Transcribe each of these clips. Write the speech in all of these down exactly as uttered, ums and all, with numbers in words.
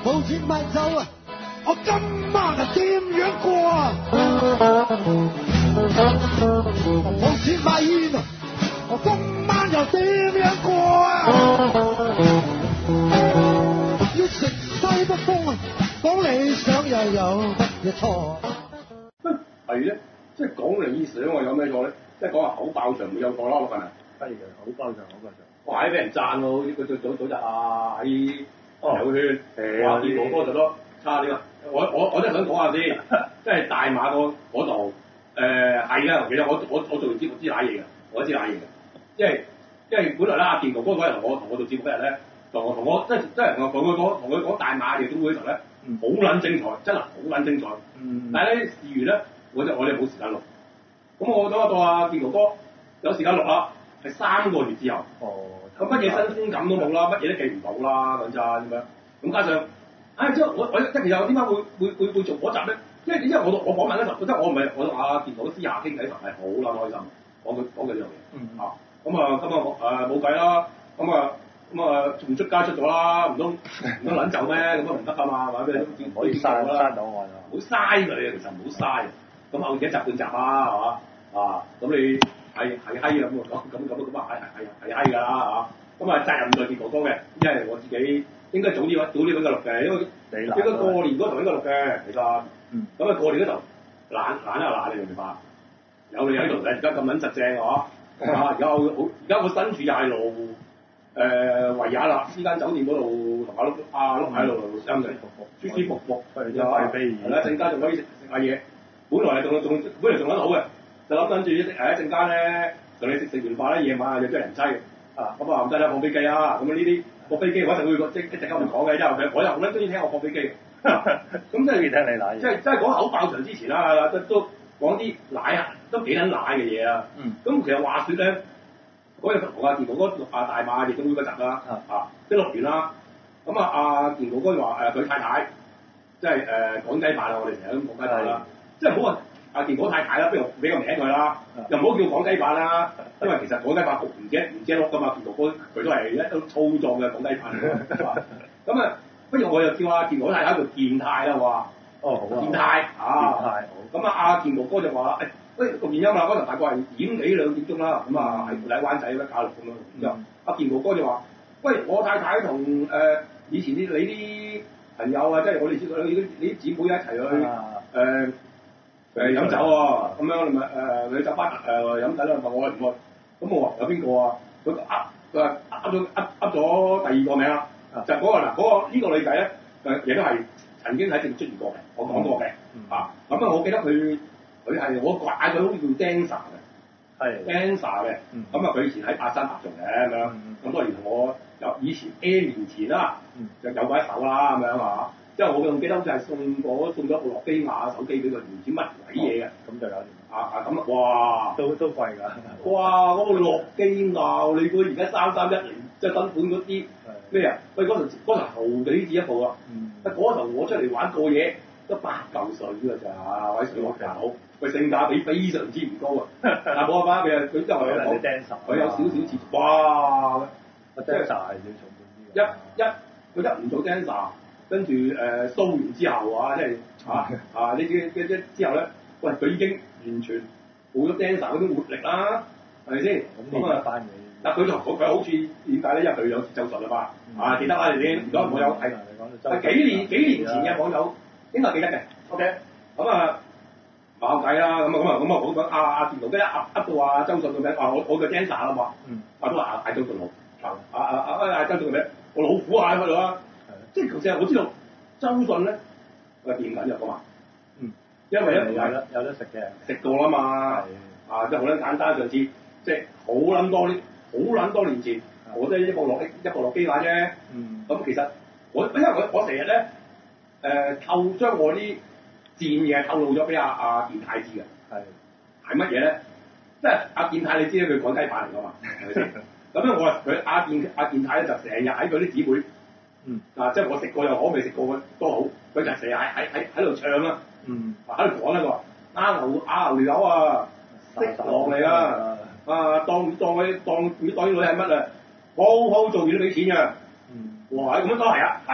冇錢買酒啊！我今晚啊點樣過啊？冇錢買煙啊！我今晚又點樣過啊？要食西北風啊！講理想又有乜嘢錯？ 係咧，即係講理想啊，有咩錯咧？即係講話口爆場冇有錯啦，我份人。 係嘅，口爆場，口爆場。 哇！喺俾人讚喎，好似佢早早早日啊喺哦朋友圈，哇！見哥哥就多差啲啊！我我我真係想講下先，即係大馬個嗰度誒係啦，其實我我我做完節目知瀨嘢嘅，我都知瀨嘢嘅，因為因為本來咧阿健哥哥嗰日同我同我做節目嗰日咧，同我同我即係即係同佢講同佢講大馬夜總會嘅時候咧，好撚精彩，真係好撚精彩。 嗯。 但係咧事緣咧，我就我哋冇時間錄，咁我等我到阿健哥哥有時間錄啦，係三個月之後。 哦。 咁乜嘢新鮮感都冇啦，乜嘢都記唔到啦，講真咁樣。咁加上，唉、哎，即係我我即係其實我點解會會會會做嗰集咧？因為因為我我訪問嗰時候，即係我唔係我同阿健哥私下傾偈嗰陣係好撚開心，講佢講佢呢樣嘢。 嗯。 啊，咁啊，咁啊，誒冇計啦，咁啊，咁啊，仲出街出咗啦，唔通唔通撚走咩？咁啊唔得啊嘛，或者咩都唔可以刪刪到我啊！ 唔好嘥佢啊，其實唔好嘥。咁後幾集半集啊，係嘛？啊，咁你係係閪咁喎，咁咁咁咁啊係係係係閪㗎啦嚇。咁啊責任在健哥哥嘅，因為我自己應該早啲揾早啲揾佢錄嘅，因為應該過年嗰頭應該錄嘅，其實。 嗯。咁啊過年嗰頭懶懶又懶，你明唔明白？有你喺度，你而家咁撚實正係嘛？啊！而家我好而家我身處又係羅湖誒維也納呢間酒店嗰度同阿碌阿碌喺度相對舒舒服服， 係有係飛係啦，陣間仲可以食食下嘢。本來係仲仲本來仲諗好嘅，就諗緊住誒一陣間咧同你食食完飯咧，夜晚又追人妻啊！咁啊唔得啦，放飛機啊！咁啊呢啲放飛機我一定會即一陣間會講嘅，因為我又好撚中意聽我放飛機。咁即係聽你奶嘢， 即係即係講口爆場之前啦，都都講啲奶啊，都幾撚奶嘅嘢啊！ 嗯。 咁其實話説咧，嗰日同阿健哥哥錄下大馬夜總會嗰集啦，啊，即係錄完啦。咁啊，阿健哥哥就話誒佢太太，即係誒講雞飯啊！我哋成日都講雞飯啦，即係唔好話阿健哥太太啦，不如俾個名佢啦，又唔好叫講雞飯啦，因為其實講雞飯唔止唔止一碌噶嘛，健哥哥佢都係一都粗壯嘅講雞飯。咁啊，不如我又叫阿健哥太太做健太啦，話哦好啊， 健太啊， 健太好。 咁啊，阿健哥哥就話啦，誒喂錄完音啦，嗰陣大概係點幾兩點鐘啦，咁啊喺喺灣仔嗰間教育咁樣，之後阿健哥哥就話，喂我太太同誒以前啲你啲朋友啊，即係我哋啲你啲你啲姊妹一齊去誒誒飲酒喎，咁樣咪誒去酒吧誒飲酒啦，問我係唔愛，咁我話有邊個啊？佢噏佢話噏咗噏噏咗第二個名啦，就嗰個嗱嗰個呢個女仔咧誒亦都係曾經喺節目出現過嘅，我講過嘅啊，咁啊我記得佢。佢係我嗌佢好似叫 dancer 嘅，係 dancer 嘅，咁啊佢以前喺八三八做嘅咁樣，咁當然同我有以前 N 年前啦，就有過一手啦咁樣啊，之後我仲記得好似係送咗送咗部諾基亞手機俾佢，唔知乜鬼嘢嘅，咁就有啊啊咁啊，哇，都都貴㗎，哇嗰部諾基亞你估而家三三一零即係新款嗰啲咩啊？喂嗰陣嗰陣頭幾紙一部啊，但嗰頭我出嚟玩過嘢。得八嚿水㗎咋，位水鑊狗，佢性價比非常之唔高啊！但冇辦法，佢佢之後佢講，佢有少少似，哇！ 阿 dancer 係要重本啲嘅。 一一佢一唔做 dancer，跟住誒騷完之後啊，即係啊啊呢啲嘅嘅之後咧，喂佢已經完全冇咗 dancer 嗰種活力啦，係咪先？咁啊翻嘅。但佢就佢好似點解咧？因為佢有節奏術啊嘛，啊記得啦你先，如果網友係係幾年幾年前嘅網友。應該記得嘅 ，OK，咁啊冇計啦，咁啊咁啊咁啊好講阿阿健哥哥一噏噏到阿周迅個名，話我我個 dancer 啦嘛，啊都話嗌周迅好，啊啊啊啊周迅個名，我老虎嗌佢啦，即係其實我知道周迅咧佢掂緊嘅嘛，嗯，因為咧有得有得食嘅，食過啦嘛，啊即係好撚簡單，上次即係好撚多啲好撚多年前，我都係一部落一部落機架啫，嗯，咁其實我因為我我成日咧。誒、呃、透將我啲賤嘢透露咗俾阿阿健太知嘅，係係乜嘢咧？即係阿健太你知咧，佢趕雞飯嚟㗎嘛，係咪先？咁咧我話佢阿健阿健太咧就成日喺佢啲姊妹，嗯啊即係我食過又好，未食過都好，佢就成日喺喺喺喺度唱啦，嗯喺度講咧佢話阿牛阿牛條友啊，色狼嚟啊，啊當當佢當當啲女係乜啊？好好做完都俾錢㗎，嗯哇咁樣都係啊係。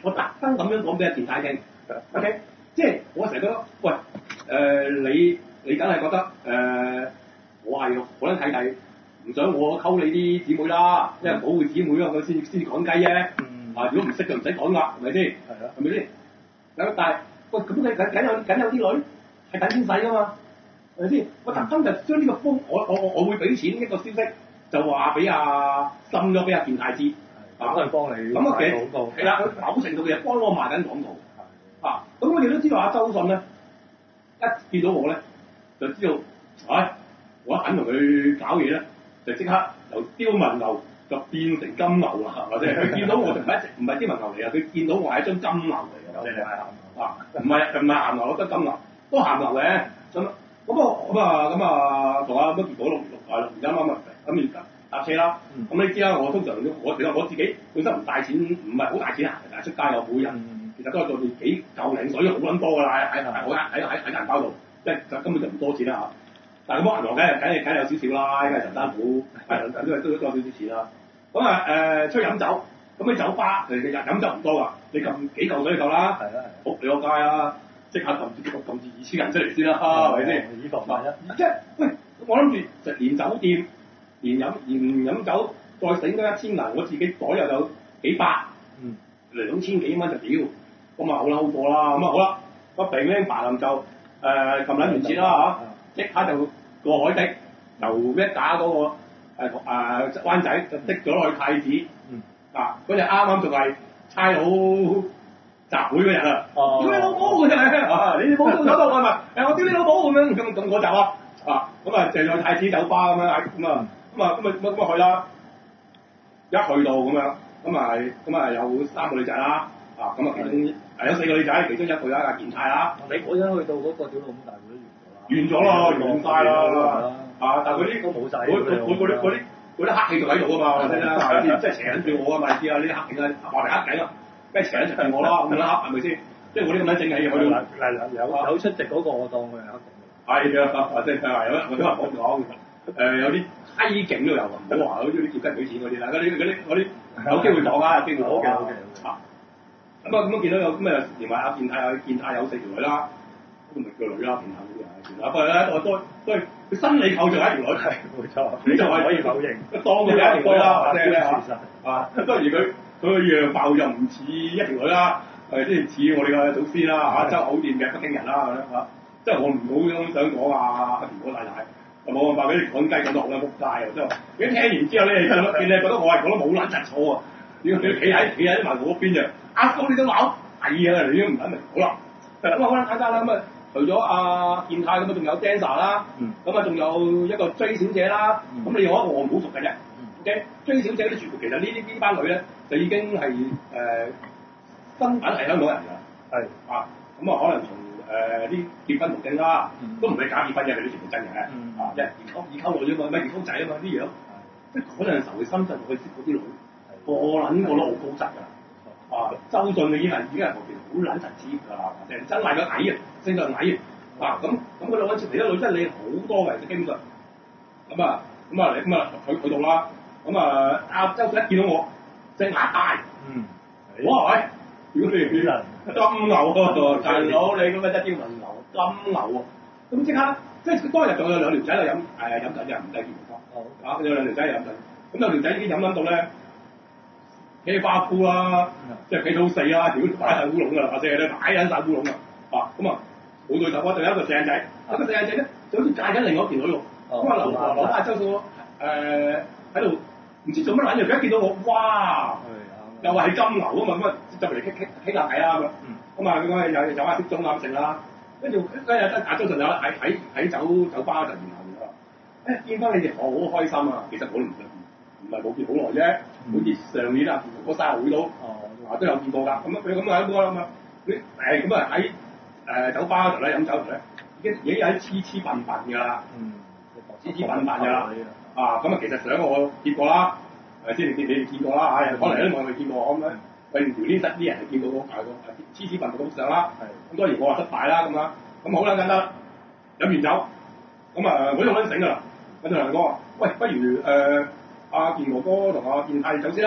我特登咁樣講俾阿健太聽 ，OK， 即係我成日覺得，喂，誒、呃、你你梗係覺得誒、呃、我係好撚睇弟，唔想我溝你啲姊妹啦，因為保護姊妹啊，佢先先講雞啫。 嗯。 啊，如果唔識就唔使講㗎，係咪先？ 係啊。 係咪先？咁但係，喂，咁你梗梗有梗有啲女係等錢使㗎嘛？係咪先？我特登就將呢個風，我我我我會俾錢一個消息，就話俾阿滲咗俾阿健太知。 啊，都係幫你咁啊，其廣告。 係啦，佢某程度嘅幫我賣緊廣告。啊，咁我哋都知道阿周迅咧，一見到我咧，就知道，唉、哎，我一肯同佢搞嘢咧，就即刻由刁文牛就變成金牛啦，或者佢見到我就唔係一直唔係刁文牛嚟啊，佢見到我係一張金牛嚟嘅，我哋係啊，唔係唔係鹹牛，我得金牛，都鹹牛嘅。咁咁啊咁啊咁啊，同阿乜結果六六啊六而家啱啊，咁而家搭車啦。咁、嗯、你知啦，我通常都我其實我自己本身唔帶錢，唔係好帶錢行嘅，但係出街我每日、嗯、其實都係做住幾嚿零水好撚多㗎啦，喺喺我喺喺喺銀包度，即係根本就唔多錢啦嚇。但係咁銀行梗係梗係梗係有少少啦，因為陳生府係都係都都多少少錢啦。咁啊誒出去飲酒，咁你酒吧誒日飲酒唔多㗎，你撳幾嚿水就夠啦。係啊係。仆你個街啦，即刻撳住撳住二千人出嚟先啦，係咪先？以防萬一。即係喂，我諗住就連酒店。連飲連飲酒再醒多一千銀，我自己袋又有幾百，嗯，兩千幾蚊就屌，咁啊好啦好過啦，咁啊好啦，個鼻僆白林就誒撳撚完錢啦嚇，即刻就過海的，由一打嗰、那個誒誒、呃、灣仔就的咗落去太子，嗯，啊嗰日啱啱仲係差佬集會嗰日啊，屌你老母真係啊！你冇到嗰度係咪？誒我屌你老母咁樣咁咁我就啊，啊咁啊就去太子酒吧咁樣咁啊。咁啊，咁啊，咁啊去啦！一去到咁樣，咁啊，咁啊有三個女仔啦，啊，咁啊其中係有四個女仔，其中一個啦，阿健太啦。你嗰陣去到嗰個屌老母大會都完咗啦。完咗啦，完曬啦。啊，但係嗰啲都冇曬。嗰嗰嗰啲嗰啲嗰啲黑氣仲喺度啊嘛，真係，即係邪緊住我啊嘛，知啊？呢啲黑警啊，話嚟黑警啊，梗係邪緊住我啦，咁樣黑係咪先？即係我啲咁樣正氣去到嗱嗱有有出席嗰個，我當佢係黑警。係啊，即係係有我都話講講。誒有啲閪警都有，唔好話嗰啲劫雞取錢嗰啲啦，嗰啲嗰啲嗰啲有機會講啊，有機會講啊。咁啊咁啊見到有咁啊，連埋阿健太啊，健太有四條女啦，都唔係叫女啦，健太嗰啲啊，健太不過咧我都都係佢生理構造係一條女，係冇錯，你就係可以否認，當佢係一條女啦，即係咩啊？啊，當然佢佢個樣貌又唔似一條女啦，係即係似我哋嘅祖師啦嚇，周口店嘅北京人啦咁樣嚇，即係我唔好想講啊阿田哥太太。冇辦法，俾你講雞講到好撚仆街啊！即係話，你聽完之後咧，你你覺得我係講得冇撚柒錯啊？你你企喺企喺埋我嗰邊嘅，阿哥你都鬧，係啊！你都唔撚明，好啦，咁啊好啦，簡單啦，咁啊除咗阿健太咁啊，仲有 dancer 啦，咁啊仲有一個 J 小姐啦，咁你我我唔好熟嘅啫 ，OK？J 小姐啲全部其實呢啲呢班女咧就已經係誒身份係香港人㗎，係啊，咁啊可能從誒啲結婚途徑啦，都唔係假結婚嘅，佢啲全部真嘅，啊，即係二溝二溝女啫嘛，咩二溝仔啊嘛啲樣，即係嗰陣時候去深圳去識嗰啲女，個撚個都好高質㗎，啊，周迅已經係已經係後邊好撚層次㗎啦，成真係個矮啊，升到矮啊，咁咁嗰兩位出嚟啲女真係你好多嘅，基本上，咁啊咁啊嚟咁啊佢佢到啦，咁啊阿周迅一見到我，隻眼大，嗯，哇喂！如果你金牛喎，大佬你咁嘅一啲文牛金牛喎，咁即刻即係當日仲有兩條仔喺度飲誒飲緊嘅，唔計健康，啊有兩條仔喺度飲緊，咁兩條仔已經飲緊到咧茄花菇啦，即係茄到四啦，屌擺晒烏龍㗎啦，或者係咧擺緊晒烏龍㗎，啊咁啊好對手啊，仲有一個四眼仔，一個四眼仔咧就好似戒緊另外一件女喎，咁啊劉劉大周數誒喺度唔知做乜撚嘢，佢一見到我，哇！又話係金牛啊嘛，咁啊就嚟傾傾傾下偈啦咁啊，咁啊咁啊有有阿識中啱食啦，跟住嗰日得阿周迅有喺喺喺酒酒吧就然後誒見翻你哋好開心啊，其實我都唔唔係冇見好耐啫，好似上年啊嗰生日會都啊都有見過㗎，咁啊佢咁啊咁啊咁啊，你誒咁啊喺誒酒吧嗰度咧飲酒嗰度咧已經已經有啲黐黐笨笨㗎啦，黐黐笨笨㗎啦，啊咁啊其實上個我見過啦。係先，你你哋見過啦嚇，可能有啲網友未見過咁樣，佢條呢室啲人係見到嗰大個黐黐笨笨咁上啦。咁當然我話失敗啦咁啦，咁好啦簡單，飲完酒，咁啊我都好撚醒㗎啦，我就同人講話，喂，不如誒阿健哥哥同阿健太走先啦，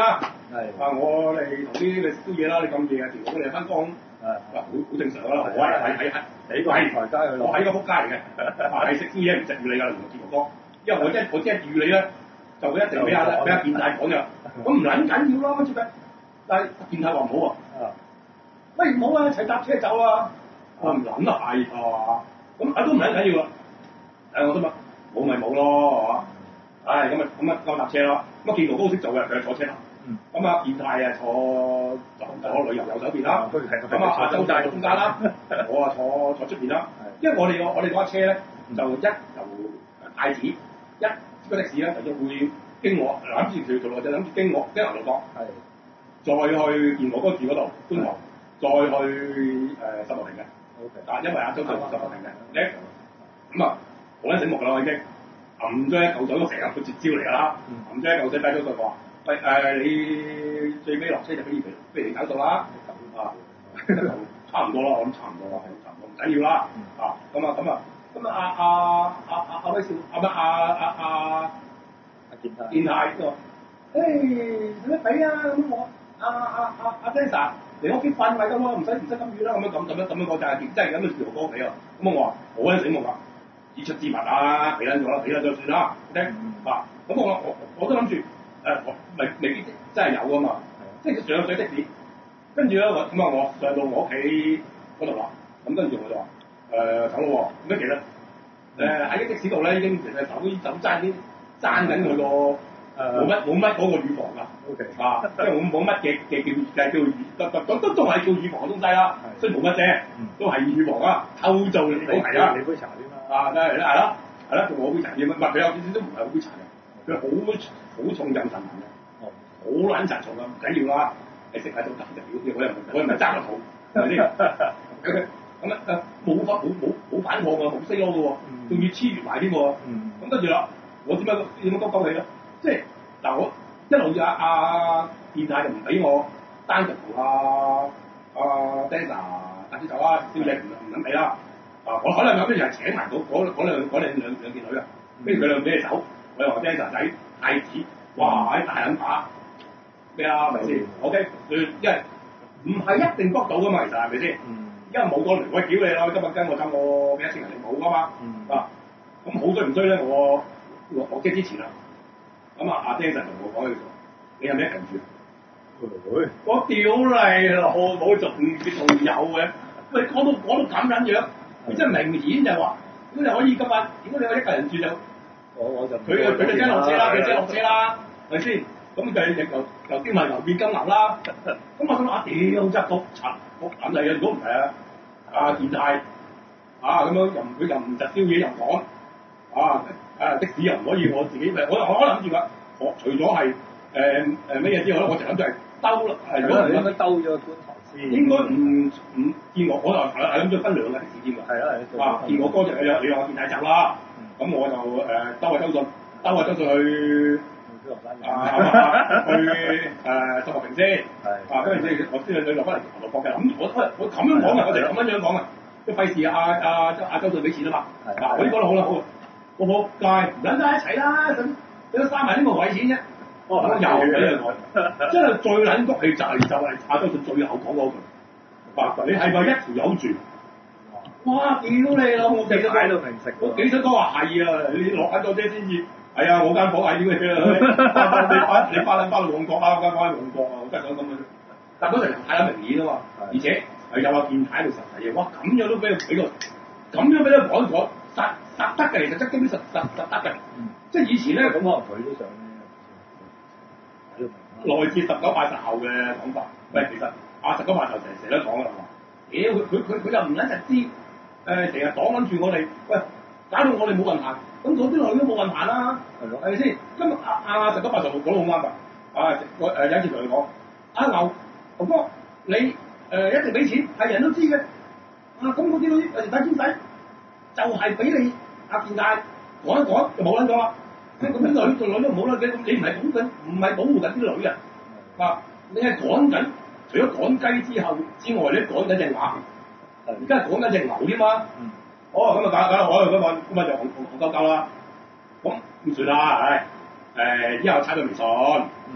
係啊，我哋同啲你食宵夜啦，你咁夜啊，田螺你翻工， 係啊好好正常啦。我係喺喺喺你個台階去我係個仆街嚟嘅，係食宵夜唔食預你㗎，田螺哥，因為我真我真係預你咧，就會一定俾阿俾阿健太講嘅，咁唔撚緊要啦，乜接嘅？但係健太話唔好喎。 啊， 喂唔好啊，一齊搭車走啊！我唔撚啊係啊，咁啊都唔撚緊要啦。誒我都問冇咪冇咯，係嘛？唉咁啊咁啊夠搭車啦。咁啊健哥都好識做嘅，佢係坐車啦。咁啊健太啊坐坐坐旅遊右手邊啦。咁啊阿周就喺中間啦，我啊坐坐出邊啦。因為我哋個我哋嗰架車咧就一由太子一個的士咧就會經我諗住條條路就諗住經我經牛頭角。 係。 再去健哥哥住嗰度觀塘，再去誒十六亭嘅。 O K。 啊，因為阿周就十六亭嘅，咧咁啊好撚醒目㗎啦，我已經揞咗一嚿水，我成日個絕招嚟㗎啦，揞咗一嚿水低咗佢話，喂誒你最尾落車就俾你俾你搞數啦，啊差唔多啦，我諗差唔多啦，係差唔多，唔緊要啦，啊咁啊咁啊咁啊阿阿阿阿阿威少阿乜阿阿阿阿健太健太個，誒使乜俾啊咁我。阿阿阿阿 Dancer 嚟屋企瞓咪得咯，唔使唔使咁遠啦，咁樣咁咁樣咁樣講就係真係咁嘅條歌俾我，咁我話好撚醒目啊，以出之物啊，俾撚咗啦，俾撚咗算啦，OK 啊，咁我我我都諗住誒，未未必真係有噶嘛，即係上咗的士，跟住咧我咁啊我上到我屋企嗰度啦，咁跟住我就話誒走咯喎，咁其實誒喺的士度咧已經其實手手踭已經爭緊佢個。冇乜冇乜嗰個乳房㗎 ，OK， 啊，即係冇冇乜嘅嘅叫嘅叫乳，都都都係叫乳房嘅東西啦，雖然冇乜啫，都係乳房啊，溝做嚟講係啦， 你杯茶添嘛， 啊，真係係啦，係啦，我杯茶添，唔係佢有少少都唔係好杯茶嘅，佢好好重任神明嘅，哦，好撚雜重啊，唔緊要啦，你食下都得嘅，我又我又唔係爭個肚，係咪先？咁啊誒冇反冇冇冇反抗㗎，冇 say no 嘅喎，仲越黐越埋添喎，咁跟住啦，我點解點解鳩鳩你咧？即係嗱，我一路阿阿健太就唔俾我單獨同阿阿 Dancer 搭車走啦，宵夜唔唔肯俾啦。啊，我可能有啲人請埋嗰嗰嗰兩嗰兩兩兩件女啊，跟住佢兩俾你走，我又話 Dancer 仔太子，哇喺大撚把咩啊？係咪先 ？OK，佢因為唔係一定卜到噶嘛，其實係咪先？因為冇個我屌你啦，今日跟我走我俾一千人你冇噶嘛，啊咁好追唔追咧？我我我即係之前啦。咁啊，阿 Dancer 同我講嘅時候，你有咩近住？我屌你老母，仲仲有嘅，喂講到講到咁撚樣，佢真係明顯就話，如果你可以今日，如果你可以一個人住就， 我我就佢佢就即落車啦，佢即落車啦，係咪先？咁佢又又經埋牛變金牛啦，咁我心諗啊屌真係毒柒毒撚嚟嘅，如果唔係啊，阿健太啊咁樣又佢又唔食宵夜又講啊。誒的士又唔可以我自己，我我我諗住㗎，我除咗係誒誒咩嘢之外咧，我就諗住係兜啦。係如果唔諗兜咗觀塘先， 應該唔唔見我，我就係係諗住分兩個的士添㗎。係啊係。啊，見我哥就係你你話我健太走啦，咁我就誒兜下周順，兜下周順去啊去誒十六坪先。係。啊，跟住先我先去落翻嚟頭度角嘅。咁我我咁樣講嘅，我哋咁樣樣講嘅，即係費事阿阿阿周順俾錢啊嘛。係。嗱，我呢講得好啦，好。我仆街，唔撚得一齊啦！咁你都嘥埋呢個位錢啫。哦，又俾人講，真係最撚谷氣就係就係阿周順最後講嗰句。嗱，你係咪一條友住？哇！屌你老母！我幾想喺度平食， 我幾想講話係啊！你落緊咗車先至。係啊！我間房係點嘅啫？你翻你翻撚翻到旺角啊！我間房喺旺角啊！我真係想咁嘅。但嗰陣太明顯啊嘛，而且係有阿健太喺度實體嘅。哇！咁樣都俾佢俾個，咁樣俾佢講咗。實實得嘅，其實真基本實實實得嘅，嗯、即係以前咧，咁可能佢都想咧，來自十九八十後嘅講法。喂，其實啊十九八十成成日都講㗎啦，話，屌佢佢佢佢又唔撚實知，誒成日擋緊住我哋，喂，搞到我哋冇運行，咁嗰啲女都冇運行啦，係咯，係咪先？今日啊啊十九八十號講得好啱㗎，啊我誒有一次同佢講，阿牛哥哥你誒、呃、一定俾錢，係人都知嘅，啊咁嗰啲女誒睇錢使。就係俾你阿健太講一講就冇撚咗啦，咁啲女做女都唔好啦嘅，咁你唔係保緊，唔係保護緊啲女啊，啊，你係講緊，除咗趕雞之後之外，你講緊隻鴨，而家係講緊隻牛添嘛，哦，咁啊搞搞啦，我咁啊咁啊就紅紅紅鳩鳩啦，咁唔算啦，唉，誒之後踩到微信，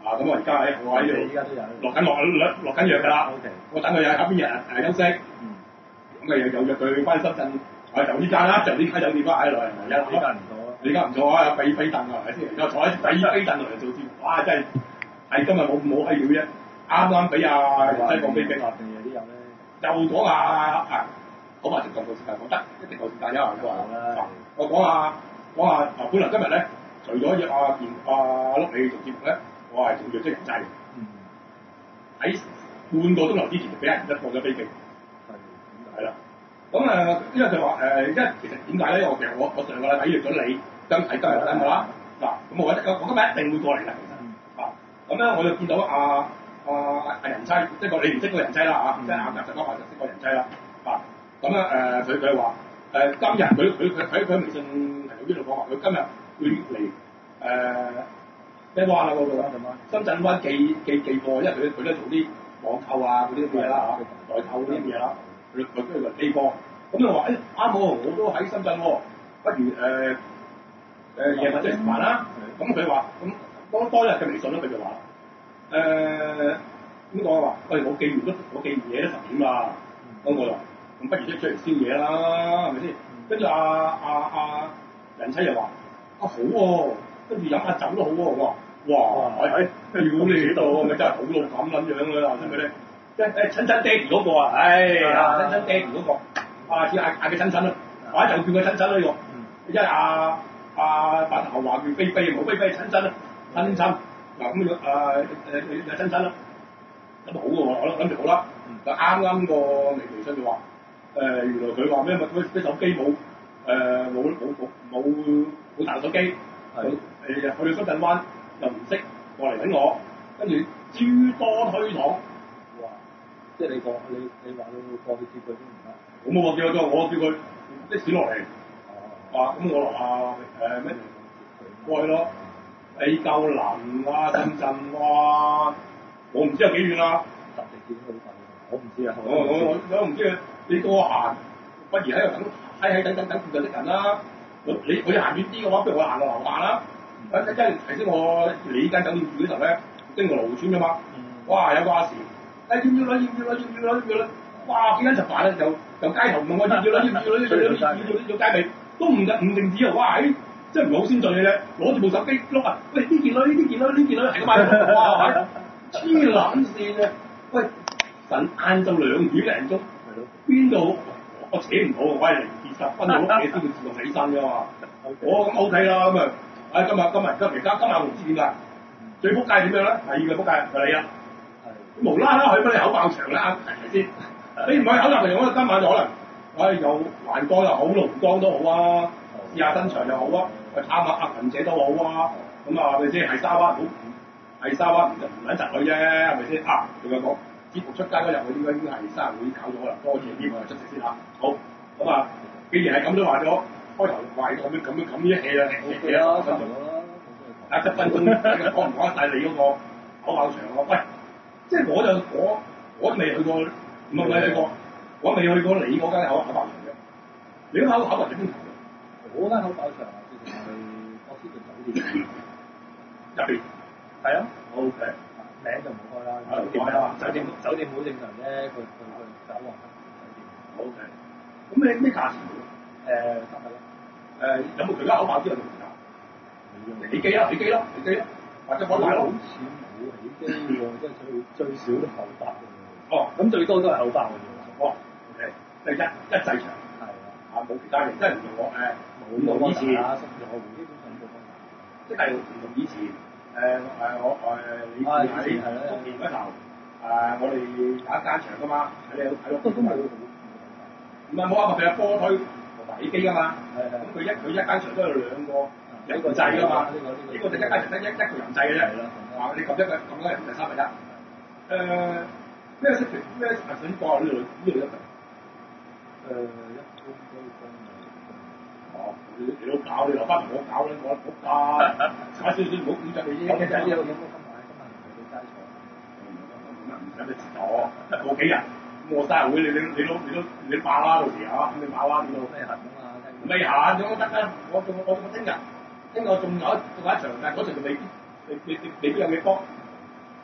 啊咁我而家喺我喺度依家都有落緊落落落緊藥㗎啦。 O K， 我等佢喺邊日誒休息， 嗯， 咁啊又又約佢翻深圳，啊就呢間啦，就呢間酒店啦，喺度係咪？ 呢間唔錯啊， 你而家唔錯啊，飛飛凳啊，係咪先？又坐喺飛飛凳落嚟做節目，哇！真係係今日冇冇閪料啫，啱啱俾阿西講飛機話定嘢啲有咧， 又講下啊，好嘛？就夠個時間講得，一定夠時間因為夠啦， 我講下講下啊，本來今日咧，除咗約阿健阿碌你做節目咧，我係仲約咗人仔。 嗯， 喺半個鐘頭之前就俾人一放咗飛機， 係， 係啦。咁誒，因為佢話誒，因為其實點解咧？我其實我我上個禮拜約咗你，今係今日等我啦。嗱，咁我我我今日一定會過嚟嘅，其實啊，咁咧我就見到阿阿阿人妻，即係個你唔識個人妻啦嚇，即係啱入十嗰排就識個人妻啦。啊，咁咧誒，佢佢話誒今日佢佢佢喺佢微信朋友圈度講話，佢今日會嚟誒咩灣啊嗰度啦，深圳灣寄寄寄貨，因為佢佢都做啲網購啊嗰啲咁嘅嘢啦嚇，代購嗰啲咁嘅嘢啦。佢佢跟住話寄貨，咁就話誒啱喎，我都喺深圳喎，不如誒誒夜晚即係食飯啦。咁佢話咁當當日嘅微信咧，佢就話誒咁我話喂，我寄完都我寄完嘢都十點啦，咁我就話咁不如即係出嚟宵夜啦，係咪先？跟住阿阿阿人妻又話啊好喎，跟住飲下酒都好喎，我話哇係屌你度，咪真係好到咁撚樣啦，係咪咧？即係誒親親爹哋嗰個啊，唉啊親親爹哋嗰個，啊只嗌嗌佢親親啦，或者就叫佢親親啦呢個，因為阿阿白頭話叫飛飛，冇飛飛親親啦，親親嗱咁樣誒誒你親親啦，咁好嘅喎，我諗住好啦，就啱啱個微微信就話誒原來佢話咩咪佢啲手機冇誒冇冇冇冇冇大陸手機，誒去到深圳灣又唔識過嚟揾我，跟住諸多推搪。 即係你講你你話你過去接佢都唔得， 我冇話叫佢，我叫佢的士落嚟。啊，咁我落下誒咩過去咯，你夠南啊深圳哇，我唔知有幾遠啦。 搭地鐵好快，我唔知啊。 我我我我唔知啊，你叫我行，不如喺度等，喺喺等等等附近啲人啦。你佢行遠啲嘅話，不如我行落樓下啦。因因為頭先我你間酒店住嗰頭咧，經過羅湖村㗎嘛。哇！有個阿時。誒要唔要啦？要唔要啦？要唔要啦？要唔要啦？哇！幾間食飯咧，又又街頭問我要唔要啦？要唔要啦？要唔要啦？要唔要啦？要街尾都唔唔定止啊！哇！誒，真係唔係好先進嘅啫，攞住部手機碌啊！喂，呢件女，呢件女，呢件女係咁買，哇！黐撚線啊！喂，晨晏晝兩點零鐘，邊度我扯唔到啊！喂，零至十分我屋企先會自動起身㗎嘛。我咁 OK 啦，咁啊，誒今日今日今日今今日我唔知點解，最撲街點樣咧？係嘅撲街就你啦。無啦啦去乜你口爆場啦，係咪先？你唔去口爆場，我今晚就可能，唉、哎、又環江又好，龍江都好啊，試下新場又好啊，去探下阿群姐都好啊，咁啊係咪先？係沙灣唔好，係沙灣唔就唔撚窒佢啫，係咪先？啊，仲有講節目出街嗰日，我應該已經係生日會搞咗啦，多謝啲我出席先嚇。好，咁啊，既然係咁都話咗，開頭話咁樣咁樣咁一氣啦，氣啦，分鐘啊，一分鐘講唔講得晒你嗰個口爆場咯？喂！即係我就我我都未去過，唔係未去過，我未去過你嗰間口口爆場嘅。你嗰間口口爆場邊頭嘅？ 我間口爆場啊，之前係波士頓酒店入邊。係啊。O K。 名就唔開啦。 酒店啦。 酒店酒店好正常啫，佢佢佢搞黃酒店。 O K。咁你咩價錢嘅？ 誒得啦。 誒有冇其他口爆之類嘅價？起機啦，起機啦，起機啦，或者開大咯。 好似冇起機喎，即係最最少都後八嘅喎。 哦， 咁最多都係後八嘅啫。 哦 ，OK，即係一一制場。係啊。啊冇其他嘢，即係唔同我誒，唔同以前。啊，十號基本上冇幫即係唔同以前。誒誒我誒你住喺福田嗰頭，誒我哋有一間場㗎嘛，喺你喺度。都冇。唔係冇啊，佢有波推同埋起機㗎嘛。係係。咁佢一佢一間場都有兩個。有個掣㗎嘛，呢個呢個就一間場得一一個人掣嘅啫。係啦。啊，你撳一個撳多人就三分一。誒咩色咩顏色掛呢度呢度一份？誒一般都分哦，你你都搞，你留翻同我搞啦，我我加加少少唔好估計你啫。有有有冇今晚今晚唔係去街場？唔唔使你遲咗，過幾日咁我生日會你你你都你都你馬啦到時嚇，你馬啦你到咩行啊嘛？ 未行咁都得啦，我我我我聽日。聽日我仲有仲有一場，但係嗰場就未必未未未未必有嘢幫。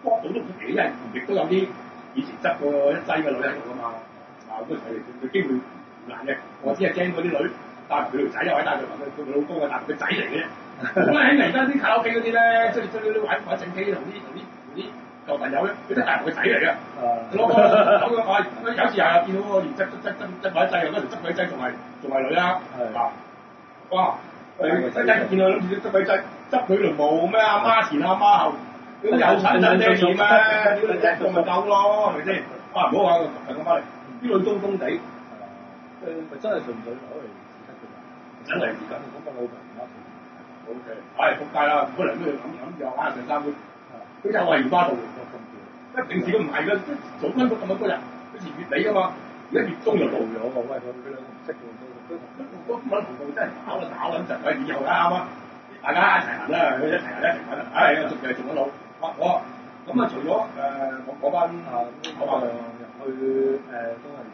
角度都唔出奇，因為亦都有啲以前執過一劑嘅女喺度噶嘛，啊咁佢佢機會唔難嘅，我只係驚嗰啲女帶埋佢條仔，又或者帶佢佢佢老公啊帶埋佢仔嚟嘅啫。咁咧喺而家啲卡拉 OK 嗰啲咧，即係即係啲玩玩正 K 同啲同啲同啲舊朋友咧，佢都帶埋佢仔嚟嘅。攞個攞個話，有時又見到個原執執執執埋一劑，有嗰條執鬼劑仲係仲係女啦，啊哇！你一陣見到諗住執鬼劑，執佢條毛咩？阿媽前阿媽後，咁有產真爹點咩？屌你一個咪夠咯，係咪先？啊唔好話係咁翻嚟，啲女東東地，誒咪真係純粹攞嚟自得㗎嘛？ 真係自得。 咁個老婆唔啱。 O K，唉，仆街啦！本嚟都要諗諗住我啱上三杯，佢又係花道嚟㗎，因為平時都唔係㗎，早分咗咁多人，好似月尾㗎嘛，而家月中就老咗喎。喂，佢佢兩個唔識喎，都都都咁撚同道真係搞啦搞撚陣，喂以後梗啱啊！大家一齊行啦，一齊行一齊行啦，唉，仲係做緊老。我我咁啊，除咗誒我嗰班啊，我話入去誒都係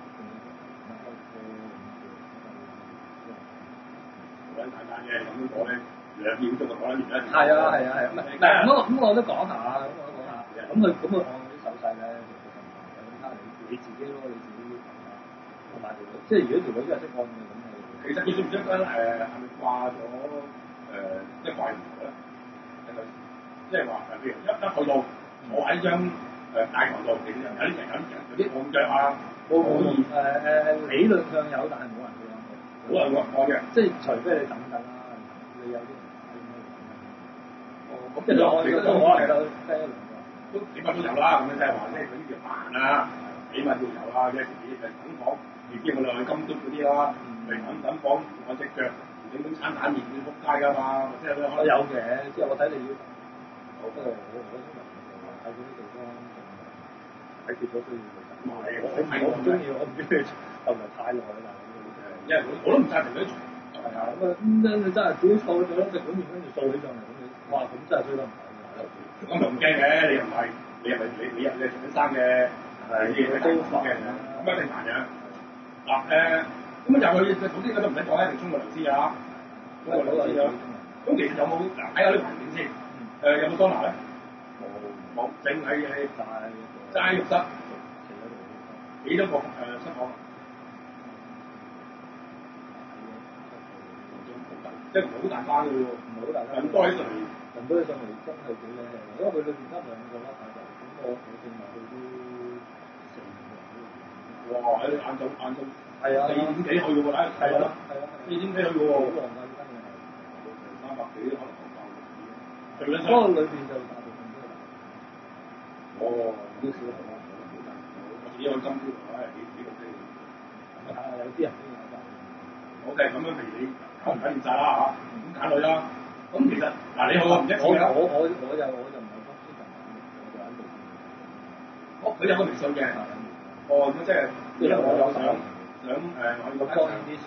好撚簡單嘅，咁樣講咧。兩秒鐘就講完啦。 係啊係啊係啊，唔係嗱咁我咁我都講下，咁我都講下。咁佢咁佢按啲手勢咧，咁睇下你你自己咯，你自己同埋條女，即係如果條女真係識按嘅咁係。 其實佢識唔識得誒係咪掛咗誒即係掛完台咧？即係話誒，譬如一一去到坐喺張誒大堂度，其實有啲人有啲人有啲按腳啊，可以誒誒理論上有，但係冇人會按嘅。 冇人會按嘅， 即係除非你等等啦，你有啲。 咁即係我其實都可能都低一兩個， 都起碼都有啦。咁樣即係話咧，嗰啲叫扮啊，起碼要有啦。即係自己誒等房，你知我哋去金樽嗰啲啦，嚟等等房我隻腳整整餐蛋麵要仆街㗎嘛，即係可能有嘅。即係我睇你要，我不過我我通常喺嗰啲地方解決咗需要嘅。唔係，我我我唔中意，我唔中意逗留太耐啦。 因為我我都唔贊成嗰啲。 係啊，咁啊咁真你真係煮錯咗食碗麵，跟住掃起上嚟咁你，哇咁真係衰得唔係。 咁就唔驚嘅，你又唔係，你又咪你你又你係做緊生嘅，係啲嘢都煩嘅，咁一定煩嘅。嗱誒，咁啊入去總之嗰度唔使講啦，一定沖個涼先啊，沖個涼先啊。咁其實有冇嗱睇下啲環境先？誒有冇桑拿咧？冇冇，淨係係齋齋浴室。幾多個誒室房？即係唔係好大間嘅喎，唔係好大間。人多起上嚟， 人多起上嚟真係幾靚，因為佢裏邊得兩個啦，就咁我我正話去都四個。 哇！喺晏晝晏晝係啊， 四點幾去嘅喎，睇係咯，係啊，四點幾去嘅喎，好浪㗎，真係三百幾可能夠。最緊不過裏邊就大部分都係。 哦，啲小朋友好大，我自己去金標唉幾幾個機會。 係啊，有啲人都有㗎。 好嘅，咁樣譬如你。搞唔搞掂曬啦嚇，咁揀女啦。咁其實嗱，你去過唔一次㗎。 我我我我就我就唔係幫啲人我就喺度。 哦，佢有個微信嘅。哦，咁即係即係我有想想誒，我要當然啲相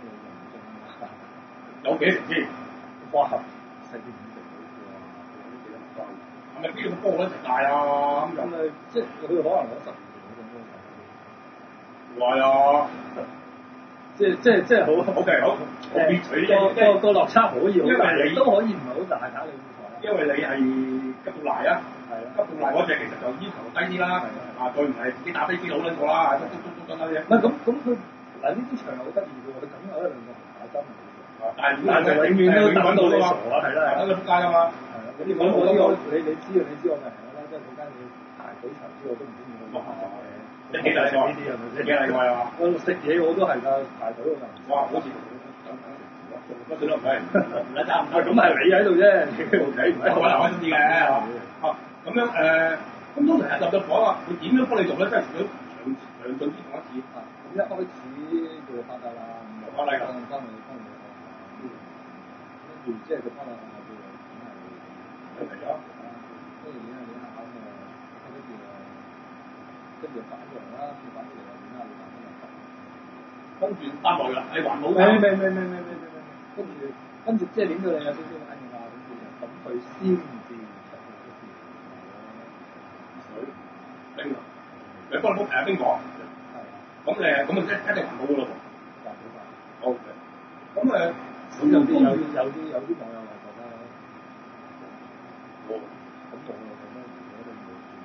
有幾成先？ 哇！四點五成好似係咪邊個波咧就大啊？咁咁即係佢可能攞十年嗰種咯。 係啊。 即係即係即係好 OK 好，我撇除呢啲個個落差可以好大， 因為你都可以唔係好大，睇你會台。 因為你係急到賴啊， 係啊， 急到賴嗰隻其實就要求低啲啦，啊佢唔係自己打飛機好撚過啦，嘟嘟嘟嘟得嘅。 唔係咁咁佢嗱呢啲場好得意嘅喎，佢梗有一兩個打針嘅。 啊，但係但係永遠都打到你傻啊，係啦， 等佢撲街啊嘛。 係啊，你講我呢個你你知啊，你知我咪係啦，即係嗰間嘢排隊場之我都唔中意去。 一幾例外呢啲係咪先？幾例外啊！ 我食嘢我都係㗎，排隊我就。 哇！好似等等乜水都唔使，唔使爭唔咁係你喺度啫，你唔係我係開心啲嘅係嘛？啊咁樣誒，咁通常入咗房啊，佢點樣幫你做咧？即係佢詳詳盡啲講一次。 咁一開始就發達啦， 發達㗎， 翻嚟翻嚟翻嚟，跟住即係佢翻嚟翻嚟嘅，咁係嚟咗，跟住影下影下咁誒，跟住誒，跟住反過嚟啦，跟住反過嚟又影下影下咁又得， 跟住翻落去啦，係環保㗎。 未未未未未未未未，跟住跟住即係點到你有少少反應啊，咁佢就咁佢先至實際出事。 水冰啊！你幫你誒冰房。咁誒，咁啊一一定環保㗎咯喎。 環保㗎。 好嘅。咁誒， 咁有啲有啲有啲有啲網友話覺得， 我咁我又覺得如果你冇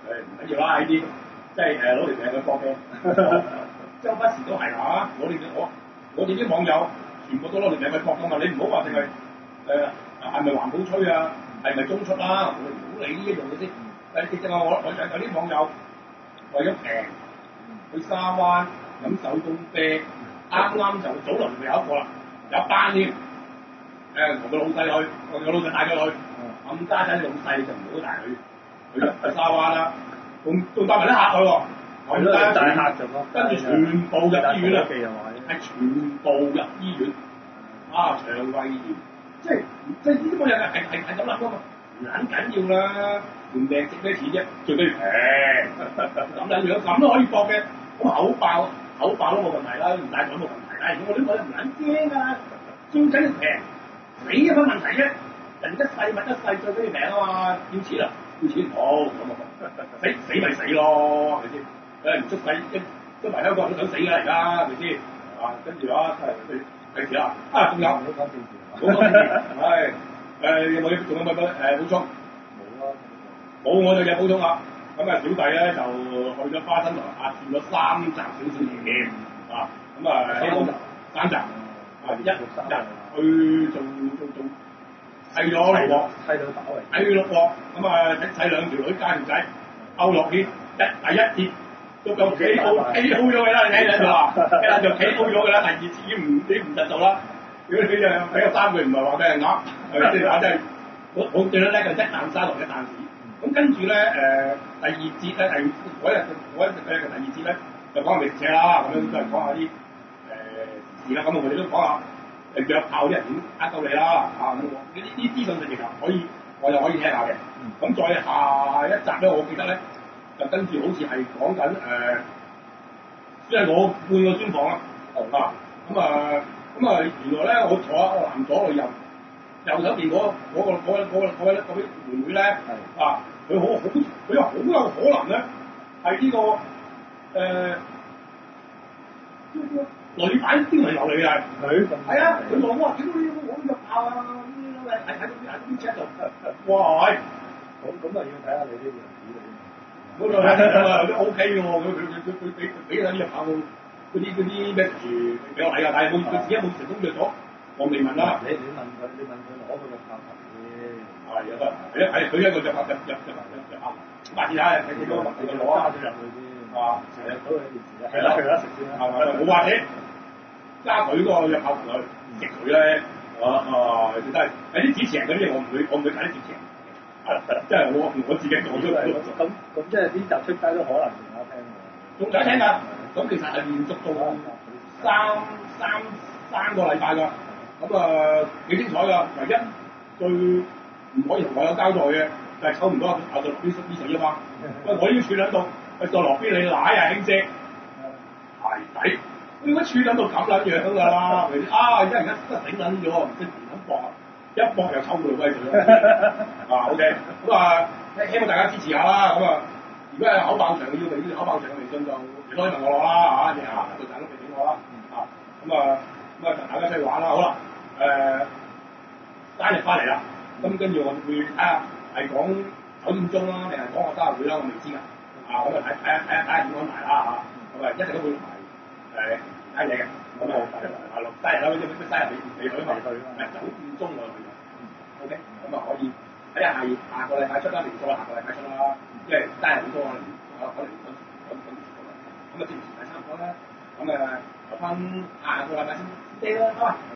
誒唔緊要啦呢啲，即係誒攞條命去搏嘅。周不時都係啦，我哋我我哋啲網友全部都攞條命去搏㗎嘛，你唔好話淨係誒係咪環保吹啊，係咪中出啦，我哋唔好理呢一樣嘢先。誒其實我我有有啲網友為咗平去沙灣飲手工啤，啱啱就早輪咪有一個啦，有一班添。誒同個老細去，我個老細帶佢去，咁家陣老細就唔好帶佢去去沙灣啦，仲仲帶埋啲客去喎，咁家陣客就咯， 跟住全部入醫院啦，係全部入醫院，啊腸胃炎，即係即係呢啲咁嘅嘢係係係咁諗噶嘛，唔撚緊要啦，條命值咩錢啫，最緊要平，咁撚樣咁都可以搏嘅，咁口爆口爆都冇問題啦，唔帶獎冇問題啦，我啲我唔撚驚㗎，最緊要平。死有乜問題啫？人一世物一世，最緊要命啊嘛！要錢啊，要錢好咁啊！死死咪死咯，係咪先？誒唔出世一出埋香港人都想死㗎而家，係咪先？啊，跟住啊，係係時啦，啊仲有，唔好講政治，唔好講政治，係誒有冇仲有冇乜誒補充？冇咯，冇我就有補充啦。咁啊，小弟咧就去咗花生台拍攝咗三集小小嘢啊，咁啊希望三集。啊！一日去做做做砌咗六鑊，砌到打圍，砌六鑊咁啊！砌兩條女加條仔，歐樂軒一第一節都夠 K O K O 咗嘅啦，你睇睇就話，一下就 K O 咗嘅啦，第二節已經唔你唔實做啦。如果你就俾個三句唔係話俾人呃，係咪先？啊，真係我我記得咧就一啖沙落一啖屎。咁跟住咧誒第二節咧係嗰日嗰日嘅第二節咧就講下美食車啦，咁樣都係講下啲。而家咁我哋都講下誒約炮啲人點呃到你啦，啊咁呢啲啲資訊性其實可以，我就可以聽下嘅。咁、嗯、再下一集咧，我記得咧就跟住好似係講緊誒，即、呃、係我半個專訪啦。啊咁啊咁啊，原來咧我坐男左女右，右手邊嗰嗰個嗰嗰嗰嗰嗰啲妹妹咧，啊佢好好佢又好有可能咧係呢個誒。呃女版邊嚟流嚟㗎？佢係啊，佢話哇，點解你我約炮啊？咁喺喺喺喺邊 check 度？哇係，咁咁啊要睇下你啲樣子嚟。嗰度咧都 OK 嘅喎，佢佢佢佢俾俾緊約炮嗰啲嗰啲 message 俾我睇㗎，但係冇佢自己冇成功約咗，我未問啦。你你問佢，你問佢攞佢個炮頭先。係有得，係係佢一個約炮入入入入入炮，下次睇你幾多你攞啊？入去先。啊，成日嗰件事咧。係啦，係啦，食先啦。係咪？冇話你。加佢嗰個約炮同佢食佢咧，啊啊，真係喺啲主持人嗰啲，我唔會我唔會睇啲主持人，即係我我自己講出嚟。咁咁即係呢集出街都可能仲有聽喎。仲有聽㗎，咁其實係連續到三三三個禮拜㗎，咁啊幾精彩㗎。唯一最唔可以同我有交代嘅就係抽唔到阿阿羅邊呢水啊嘛。喂，我已經處理到，喂再羅邊你奶啊兄姐，鞋底。點解處撚到咁撚樣㗎啦？係咪先？啊！而家而家真係頂撚咗，唔識點樣搏啊！一搏又抽到鬼死啊 ！OK，咁啊，希望大家支持下啦。咁啊，如果係口爆場嘅要微口爆場嘅微信就你可以問我攞啦嚇，你啊到陣都俾我啦啊！咁啊咁啊，大家出去玩啦，好啦，誒生日翻嚟啦，咁跟住我會睇下係講九點鐘啦，定係講個生日會啦，我未知㗎。啊，咁啊睇睇下睇下睇下點安排啦嚇。咁啊一直都會埋誒。睇嘢嘅，咁啊啊落西人啦，啲咩西人你你去嘛？去啊！九點鐘我去嘅 ，OK，咁啊可以睇下下下個禮拜出啦，年數下個禮拜出啦，因為西人好多可能可能咁咁咁咁啊，節目時間差唔多啦，咁誒留翻下個禮拜先先啦，好嘛？